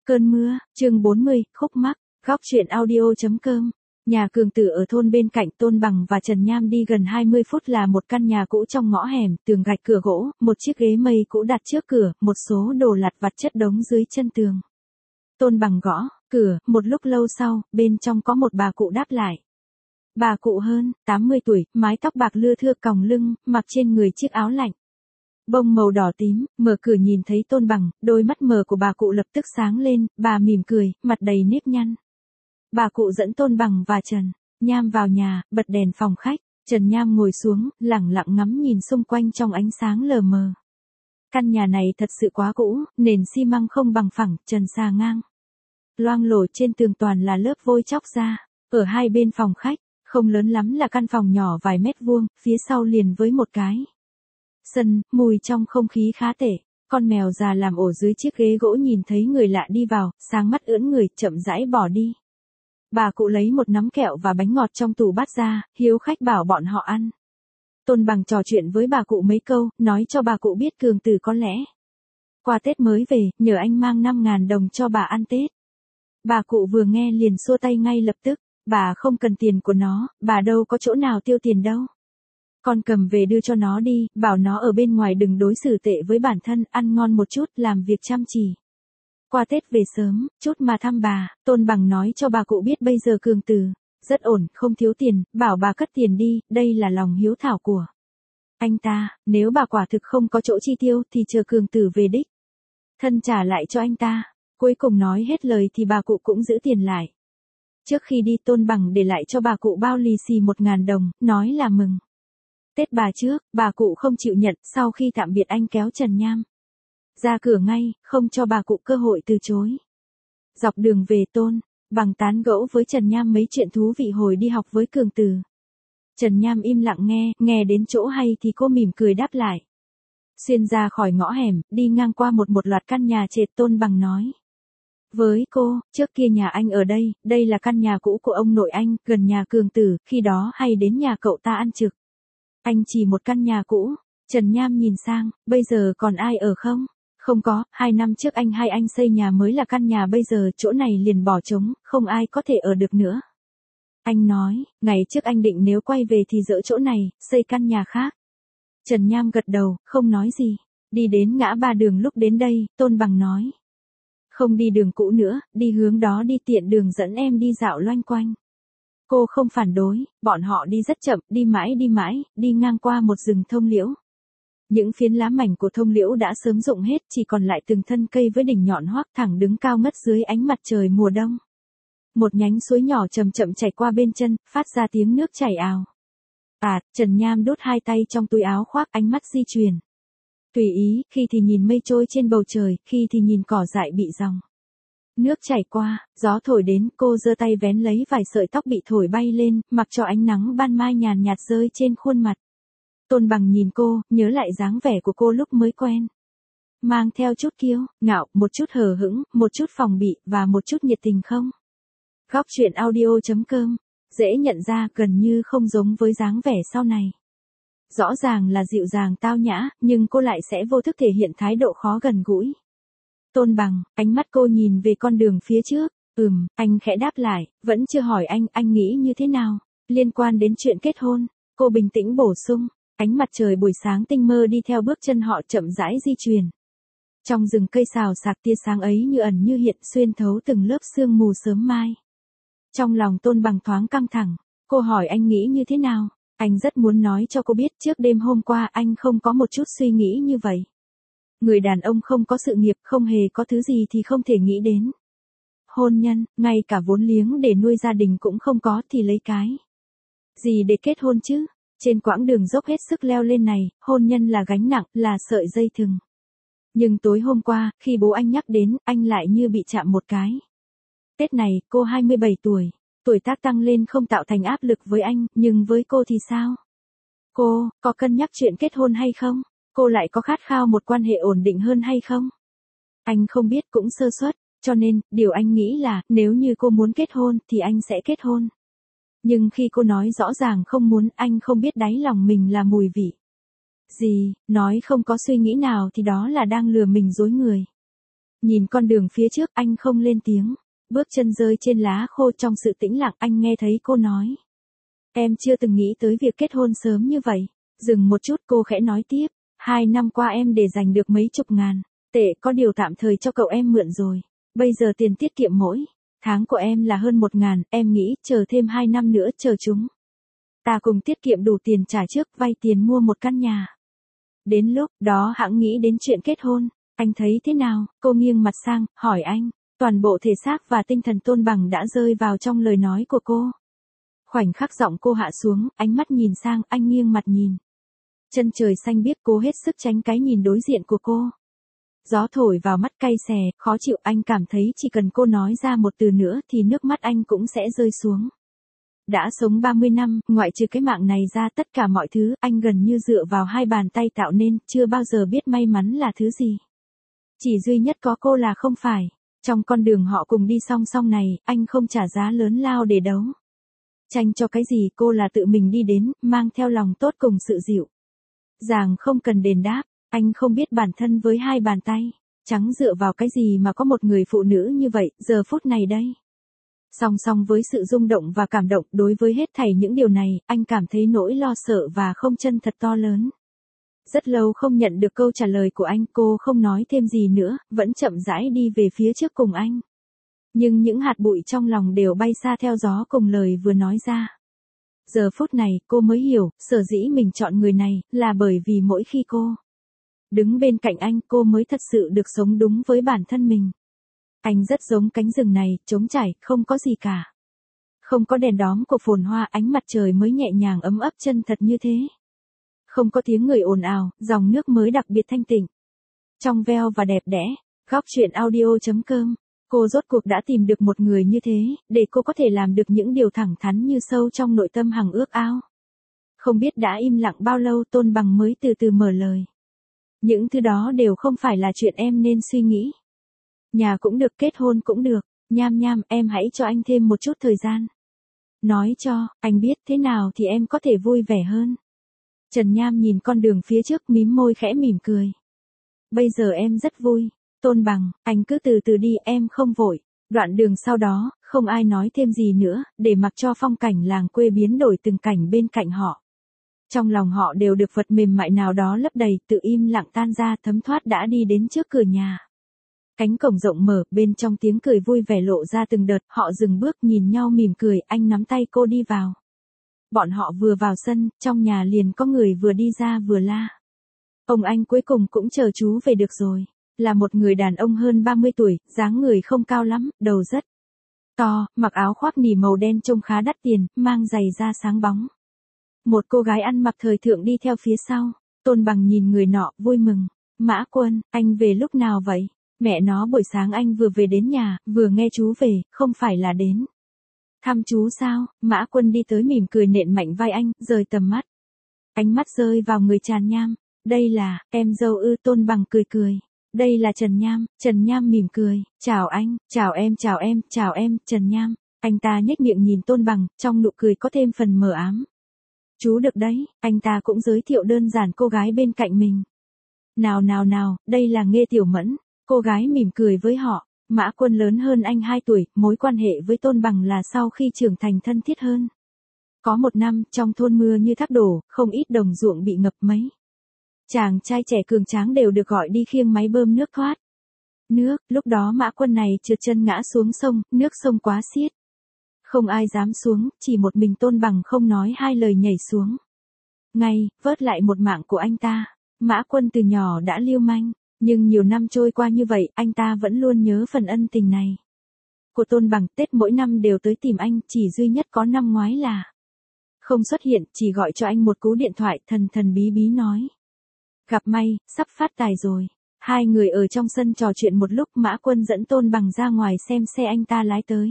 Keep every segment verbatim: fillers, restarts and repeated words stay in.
Cơn mưa, chương bốn mươi, khúc mắc, góc truyện audio.com. Nhà Cường Tử ở thôn bên cạnh Tôn Bằng và Trần Nham đi gần hai mươi phút là một căn nhà cũ trong ngõ hẻm, tường gạch cửa gỗ, một chiếc ghế mây cũ đặt trước cửa, một số đồ lặt vặt chất đống dưới chân tường. Tôn Bằng gõ cửa, một lúc lâu sau, bên trong có một bà cụ đáp lại. Bà cụ hơn tám mươi tuổi, mái tóc bạc lưa thưa còng lưng, mặc trên người chiếc áo lạnh bông màu đỏ tím, mở cửa nhìn thấy Tôn Bằng, đôi mắt mờ của bà cụ lập tức sáng lên, bà mỉm cười, mặt đầy nếp nhăn. Bà cụ dẫn Tôn Bằng và Trần Nham vào nhà, bật đèn phòng khách, Trần Nham ngồi xuống, lẳng lặng ngắm nhìn xung quanh trong ánh sáng lờ mờ. Căn nhà này thật sự quá cũ, nền xi măng không bằng phẳng, trần xà ngang. Loang lổ trên tường toàn là lớp vôi chóc ra, ở hai bên phòng khách, không lớn lắm là căn phòng nhỏ vài mét vuông, phía sau liền với một cái sân, mùi trong không khí khá tệ. Con mèo già làm ổ dưới chiếc ghế gỗ nhìn thấy người lạ đi vào, sáng mắt ưỡn người, chậm rãi bỏ đi. Bà cụ lấy một nắm kẹo và bánh ngọt trong tủ bát ra, hiếu khách bảo bọn họ ăn. Tôn Bằng trò chuyện với bà cụ mấy câu, nói cho bà cụ biết Cường Tử có lẽ qua Tết mới về, nhờ anh mang năm ngàn đồng cho bà ăn Tết. Bà cụ vừa nghe liền xua tay ngay lập tức, bà không cần tiền của nó, bà đâu có chỗ nào tiêu tiền đâu. Con cầm về đưa cho nó đi, bảo nó ở bên ngoài đừng đối xử tệ với bản thân, ăn ngon một chút, làm việc chăm chỉ. Qua Tết về sớm, chút mà thăm bà, Tôn Bằng nói cho bà cụ biết bây giờ Cường Tử rất ổn, không thiếu tiền, bảo bà cất tiền đi, đây là lòng hiếu thảo của anh ta, nếu bà quả thực không có chỗ chi tiêu thì chờ Cường Tử về đích thân trả lại cho anh ta. Cuối cùng nói hết lời thì bà cụ cũng giữ tiền lại. Trước khi đi Tôn Bằng để lại cho bà cụ bao lì xì một ngàn đồng, nói là mừng Tết bà trước, bà cụ không chịu nhận, sau khi tạm biệt anh kéo Trần Nham ra cửa ngay, không cho bà cụ cơ hội từ chối. Dọc đường về Tôn Bằng tán gẫu với Trần Nham mấy chuyện thú vị hồi đi học với Cường Tử. Trần Nham im lặng nghe, nghe đến chỗ hay thì cô mỉm cười đáp lại. Xuyên ra khỏi ngõ hẻm, đi ngang qua một một loạt căn nhà trệt, Tôn Bằng nói với cô, trước kia nhà anh ở đây, đây là căn nhà cũ của ông nội anh, gần nhà Cường Tử, khi đó hay đến nhà cậu ta ăn trực. Anh chỉ một căn nhà cũ. Trần Nham nhìn sang, bây giờ còn ai ở không? Không có, hai năm trước anh hai anh xây nhà mới là căn nhà bây giờ, chỗ này liền bỏ trống, không ai có thể ở được nữa. Anh nói, ngày trước anh định nếu quay về thì dỡ chỗ này, xây căn nhà khác. Trần Nham gật đầu, không nói gì. Đi đến ngã ba đường lúc đến đây, Tôn Bằng nói. Không đi đường cũ nữa, đi hướng đó đi, tiện đường dẫn em đi dạo loanh quanh. Cô không phản đối, bọn họ đi rất chậm, đi mãi đi mãi, đi ngang qua một rừng thông liễu. Những phiến lá mảnh của thông liễu đã sớm rụng hết, chỉ còn lại từng thân cây với đỉnh nhọn hoác thẳng đứng cao ngất dưới ánh mặt trời mùa đông. Một nhánh suối nhỏ chậm chậm chảy qua bên chân, phát ra tiếng nước chảy ào. À, Trần Nham đút hai tay trong túi áo khoác, ánh mắt di chuyển tùy ý, khi thì nhìn mây trôi trên bầu trời, khi thì nhìn cỏ dại bị dòng nước chảy qua, gió thổi đến, cô giơ tay vén lấy vài sợi tóc bị thổi bay lên, mặc cho ánh nắng ban mai nhàn nhạt rơi trên khuôn mặt. Tôn Bằng nhìn cô, nhớ lại dáng vẻ của cô lúc mới quen. Mang theo chút kiêu ngạo, một chút hờ hững, một chút phòng bị, và một chút nhiệt tình không? Góc truyện audio.com, dễ nhận ra, gần như không giống với dáng vẻ sau này. Rõ ràng là dịu dàng tao nhã, nhưng cô lại sẽ vô thức thể hiện thái độ khó gần gũi. Tôn Bằng, ánh mắt cô nhìn về con đường phía trước. Ừm, anh khẽ đáp lại, vẫn chưa hỏi anh, anh nghĩ như thế nào? Liên quan đến chuyện kết hôn, cô bình tĩnh bổ sung. Ánh mặt trời buổi sáng tinh mơ đi theo bước chân họ chậm rãi di chuyển. Trong rừng cây xào xạc, tia sáng ấy như ẩn như hiện, xuyên thấu từng lớp sương mù sớm mai. Trong lòng Tôn Bằng thoáng căng thẳng, cô hỏi anh nghĩ như thế nào? Anh rất muốn nói cho cô biết trước đêm hôm qua anh không có một chút suy nghĩ như vậy. Người đàn ông không có sự nghiệp, không hề có thứ gì thì không thể nghĩ đến hôn nhân, ngay cả vốn liếng để nuôi gia đình cũng không có thì lấy cái gì để kết hôn chứ? Trên quãng đường dốc hết sức leo lên này, hôn nhân là gánh nặng, là sợi dây thừng. Nhưng tối hôm qua, khi bố anh nhắc đến, anh lại như bị chạm một cái. Tết này, cô hai mươi bảy tuổi, tuổi tác tăng lên không tạo thành áp lực với anh, nhưng với cô thì sao? Cô, có cân nhắc chuyện kết hôn hay không? Cô lại có khát khao một quan hệ ổn định hơn hay không? Anh không biết, cũng sơ suất, cho nên, điều anh nghĩ là, nếu như cô muốn kết hôn, thì anh sẽ kết hôn. Nhưng khi cô nói rõ ràng không muốn, anh không biết đáy lòng mình là mùi vị gì, nói không có suy nghĩ nào thì đó là đang lừa mình dối người. Nhìn con đường phía trước anh không lên tiếng. Bước chân rơi trên lá khô trong sự tĩnh lặng anh nghe thấy cô nói. Em chưa từng nghĩ tới việc kết hôn sớm như vậy. Dừng một chút cô khẽ nói tiếp. Hai năm qua em để dành được mấy chục ngàn. Tệ có điều tạm thời cho cậu em mượn rồi. Bây giờ tiền tiết kiệm mỗi tháng của em là hơn một ngàn. Em nghĩ chờ thêm hai năm nữa chờ chúng ta cùng tiết kiệm đủ tiền trả trước vay tiền mua một căn nhà. Đến lúc đó hẵng nghĩ đến chuyện kết hôn. Anh thấy thế nào? Cô nghiêng mặt sang, hỏi anh. Toàn bộ thể xác và tinh thần Tôn Bằng đã rơi vào trong lời nói của cô. Khoảnh khắc giọng cô hạ xuống, ánh mắt nhìn sang, anh nghiêng mặt nhìn. Chân trời xanh biếc cố hết sức tránh cái nhìn đối diện của cô. Gió thổi vào mắt cay xè, khó chịu anh cảm thấy chỉ cần cô nói ra một từ nữa thì nước mắt anh cũng sẽ rơi xuống. Đã sống ba mươi năm, ngoại trừ cái mạng này ra tất cả mọi thứ anh gần như dựa vào hai bàn tay tạo nên, chưa bao giờ biết may mắn là thứ gì. Chỉ duy nhất có cô là không phải. Trong con đường họ cùng đi song song này, anh không trả giá lớn lao để đấu tranh cho cái gì, cô là tự mình đi đến, mang theo lòng tốt cùng sự dịu dàng không cần đền đáp. Anh không biết bản thân với hai bàn tay trắng dựa vào cái gì mà có một người phụ nữ như vậy, giờ phút này đây. Song song với sự rung động và cảm động, đối với hết thảy những điều này, anh cảm thấy nỗi lo sợ và không chân thật to lớn. Rất lâu không nhận được câu trả lời của anh, cô không nói thêm gì nữa, vẫn chậm rãi đi về phía trước cùng anh. Nhưng những hạt bụi trong lòng đều bay xa theo gió cùng lời vừa nói ra. Giờ phút này, cô mới hiểu, sở dĩ mình chọn người này, là bởi vì mỗi khi cô đứng bên cạnh anh, cô mới thật sự được sống đúng với bản thân mình. Anh rất giống cánh rừng này, trống trải, không có gì cả. Không có đèn đóm của phồn hoa, ánh mặt trời mới nhẹ nhàng ấm ấp chân thật như thế. Không có tiếng người ồn ào, dòng nước mới đặc biệt thanh tịnh. Trong veo và đẹp đẽ. Góc chuyện audio chấm com. Cô rốt cuộc đã tìm được một người như thế, để cô có thể làm được những điều thẳng thắn như sâu trong nội tâm hằng ước ao. Không biết đã im lặng bao lâu, Tôn Bằng mới từ từ mở lời. Những thứ đó đều không phải là chuyện em nên suy nghĩ. Nhà cũng được, kết hôn cũng được. Nham nham, em hãy cho anh thêm một chút thời gian. Nói cho, anh biết thế nào thì em có thể vui vẻ hơn. Trần Nham nhìn con đường phía trước mím môi khẽ mỉm cười. Bây giờ em rất vui. Tôn Bằng, anh cứ từ từ đi, em không vội. Đoạn đường sau đó, không ai nói thêm gì nữa, để mặc cho phong cảnh làng quê biến đổi từng cảnh bên cạnh họ. Trong lòng họ đều được vật mềm mại nào đó lấp đầy, tự im lặng tan ra, thấm thoát đã đi đến trước cửa nhà. Cánh cổng rộng mở, bên trong tiếng cười vui vẻ lộ ra từng đợt, họ dừng bước nhìn nhau mỉm cười, anh nắm tay cô đi vào. Bọn họ vừa vào sân, trong nhà liền có người vừa đi ra vừa la. Ông anh cuối cùng cũng chờ chú về được rồi. Là một người đàn ông hơn ba mươi tuổi, dáng người không cao lắm, đầu rất to, mặc áo khoác nỉ màu đen trông khá đắt tiền, mang giày da sáng bóng. Một cô gái ăn mặc thời thượng đi theo phía sau. Tôn Bằng nhìn người nọ, vui mừng. Mã Quân, anh về lúc nào vậy? Mẹ nó buổi sáng anh vừa về đến nhà, vừa nghe chú về, không phải là đến thăm chú sao? Mã Quân đi tới mỉm cười nện mạnh vai anh, rời tầm mắt. Ánh mắt rơi vào người Trần Nham. Đây là, em dâu ư? Tôn Bằng cười cười. Đây là Trần Nham. Trần Nham mỉm cười. Chào anh, chào em, chào em, chào em, Trần Nham. Anh ta nhếch miệng nhìn Tôn Bằng, trong nụ cười có thêm phần mờ ám. Chú được đấy, anh ta cũng giới thiệu đơn giản cô gái bên cạnh mình. Nào nào nào, đây là Nghê Tiểu Mẫn. Cô gái mỉm cười với họ. Mã Quân lớn hơn anh hai tuổi, mối quan hệ với Tôn Bằng là sau khi trưởng thành thân thiết hơn. Có một năm, trong thôn mưa như thác đổ, không ít đồng ruộng bị ngập mấy. Chàng trai trẻ cường tráng đều được gọi đi khiêng máy bơm nước thoát nước, lúc đó Mã Quân này trượt chân ngã xuống sông, nước sông quá xiết. Không ai dám xuống, chỉ một mình Tôn Bằng không nói hai lời nhảy xuống. Ngay, vớt lại một mạng của anh ta. Mã Quân từ nhỏ đã lưu manh, nhưng nhiều năm trôi qua như vậy, anh ta vẫn luôn nhớ phần ân tình này của Tôn Bằng. Tết mỗi năm đều tới tìm anh, chỉ duy nhất có năm ngoái là không xuất hiện, chỉ gọi cho anh một cú điện thoại, thần thần bí bí nói. Gặp may, sắp phát tài rồi. Hai người ở trong sân trò chuyện một lúc, Mã Quân dẫn Tôn Bằng ra ngoài xem xe anh ta lái tới.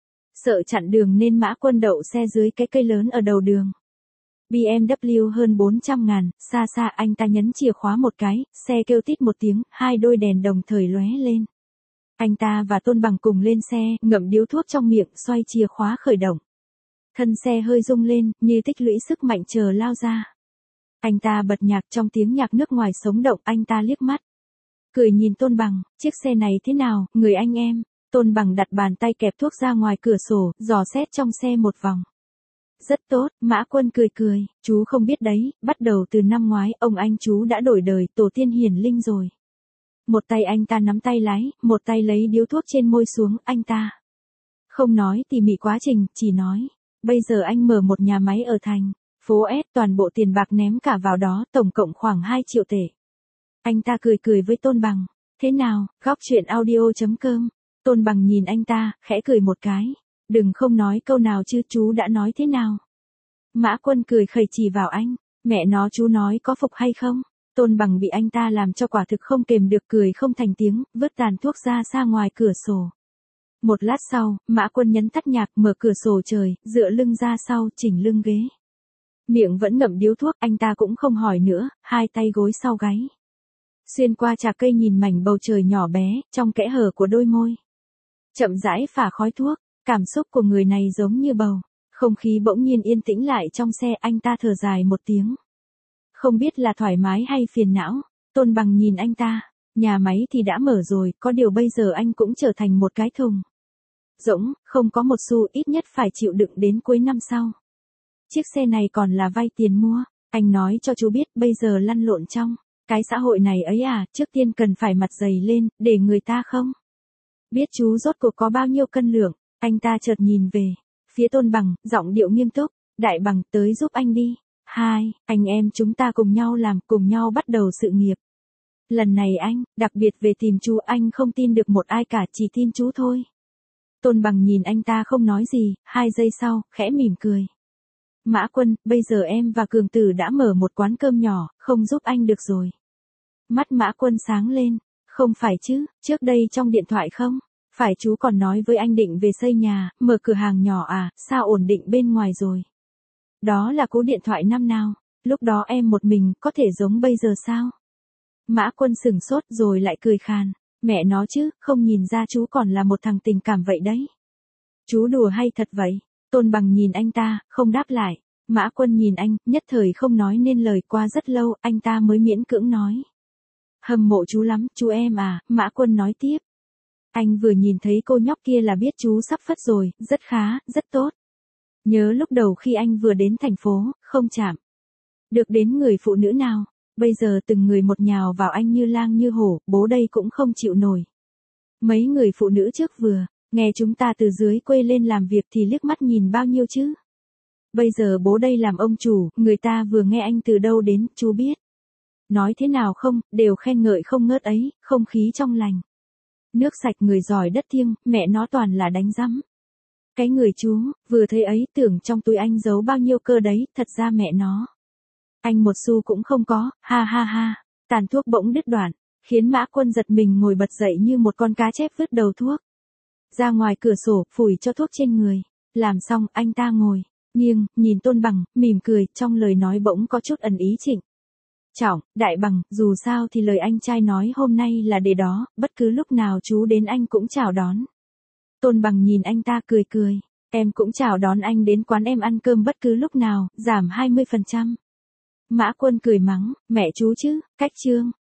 Sợ chặn đường nên Mã Quân đậu xe dưới cái cây lớn ở đầu đường. bê em vê hơn bốn trăm ngàn, xa xa anh ta nhấn chìa khóa một cái, xe kêu tít một tiếng, hai đôi đèn đồng thời lóe lên. Anh ta và Tôn Bằng cùng lên xe, ngậm điếu thuốc trong miệng, xoay chìa khóa khởi động. Thân xe hơi rung lên, như tích lũy sức mạnh chờ lao ra. Anh ta bật nhạc, trong tiếng nhạc nước ngoài sống động, anh ta liếc mắt cười nhìn Tôn Bằng, chiếc xe này thế nào, người anh em. Tôn Bằng đặt bàn tay kẹp thuốc ra ngoài cửa sổ, dò xét trong xe một vòng. Rất tốt, Mã Quân cười cười, chú không biết đấy, bắt đầu từ năm ngoái, ông anh chú đã đổi đời, tổ tiên hiển linh rồi. Một tay anh ta nắm tay lái, một tay lấy điếu thuốc trên môi xuống, anh ta không nói tỉ mỉ quá trình, chỉ nói, bây giờ anh mở một nhà máy ở thành phố S, toàn bộ tiền bạc ném cả vào đó, tổng cộng khoảng hai triệu tệ. Anh ta cười cười với Tôn Bằng, thế nào, góc chuyện audio.com. Tôn Bằng nhìn anh ta, khẽ cười một cái, đừng không nói câu nào chứ, chú đã nói thế nào. Mã Quân cười khẩy chỉ vào anh, mẹ nó chú nói có phục hay không. Tôn Bằng bị anh ta làm cho quả thực không kềm được, cười không thành tiếng, vứt tàn thuốc ra xa ngoài cửa sổ. Một lát sau, Mã Quân nhấn tắt nhạc, mở cửa sổ trời, dựa lưng ra sau, chỉnh lưng ghế. Miệng vẫn ngậm điếu thuốc, anh ta cũng không hỏi nữa, hai tay gối sau gáy. Xuyên qua trà cây nhìn mảnh bầu trời nhỏ bé, trong kẽ hở của đôi môi. Chậm rãi phả khói thuốc, cảm xúc của người này giống như bầu. Không khí bỗng nhiên yên tĩnh lại trong xe, anh ta thở dài một tiếng. Không biết là thoải mái hay phiền não. Tôn Bằng nhìn anh ta, nhà máy thì đã mở rồi, có điều bây giờ anh cũng trở thành một cái thùng rỗng, không có một xu, ít nhất phải chịu đựng đến cuối năm sau. Chiếc xe này còn là vay tiền mua, anh nói cho chú biết bây giờ lăn lộn trong cái xã hội này ấy à, trước tiên cần phải mặt dày lên, để người ta không biết chú rốt cuộc có bao nhiêu cân lượng. Anh ta chợt nhìn về phía Tôn Bằng, giọng điệu nghiêm túc, Đại Bằng tới giúp anh đi. Hai, anh em chúng ta cùng nhau làm, cùng nhau bắt đầu sự nghiệp. Lần này anh, đặc biệt về tìm chú, anh không tin được một ai cả, chỉ tin chú thôi. Tôn Bằng nhìn anh ta không nói gì, hai giây sau, khẽ mỉm cười. Mã Quân, bây giờ em và Cường Tử đã mở một quán cơm nhỏ, không giúp anh được rồi. Mắt Mã Quân sáng lên, không phải chứ, trước đây trong điện thoại không? Phải chú còn nói với anh định về xây nhà, mở cửa hàng nhỏ à, sao ổn định bên ngoài rồi? Đó là cú điện thoại năm nào, lúc đó em một mình, có thể giống bây giờ sao? Mã Quân sửng sốt rồi lại cười khàn, mẹ nó chứ, không nhìn ra chú còn là một thằng tình cảm vậy đấy. Chú đùa hay thật vậy? Tôn Bằng nhìn anh ta, không đáp lại. Mã Quân nhìn anh, nhất thời không nói nên lời, qua rất lâu, anh ta mới miễn cưỡng nói. Hâm mộ chú lắm, chú em à, Mã Quân nói tiếp. Anh vừa nhìn thấy cô nhóc kia là biết chú sắp phất rồi, rất khá, rất tốt. Nhớ lúc đầu khi anh vừa đến thành phố, không chạm được đến người phụ nữ nào, bây giờ từng người một nhào vào anh như lang như hổ, bố đây cũng không chịu nổi. Mấy người phụ nữ trước vừa, nghe chúng ta từ dưới quê lên làm việc thì liếc mắt nhìn bao nhiêu chứ. Bây giờ bố đây làm ông chủ, người ta vừa nghe anh từ đâu đến, chú biết. Nói thế nào không, đều khen ngợi không ngớt ấy, không khí trong lành. Nước sạch người giỏi đất thiêng, mẹ nó toàn là đánh rắm. Cái người chú, vừa thấy ấy tưởng trong túi anh giấu bao nhiêu cơ đấy, thật ra mẹ nó. Anh một xu cũng không có, ha ha ha, tàn thuốc bỗng đứt đoạn, khiến Mã Quân giật mình ngồi bật dậy như một con cá chép vứt đầu thuốc. Ra ngoài cửa sổ, phủi cho thuốc trên người, làm xong anh ta ngồi, nghiêng, nhìn Tôn Bằng, mỉm cười, trong lời nói bỗng có chút ẩn ý trịnh trọng, Đại Bằng, dù sao thì lời anh trai nói hôm nay là để đó, bất cứ lúc nào chú đến anh cũng chào đón. Tôn Bằng nhìn anh ta cười cười, em cũng chào đón anh đến quán em ăn cơm bất cứ lúc nào, giảm hai mươi phần trăm. Mã Quân cười mắng, mẹ chú chứ, cách trương.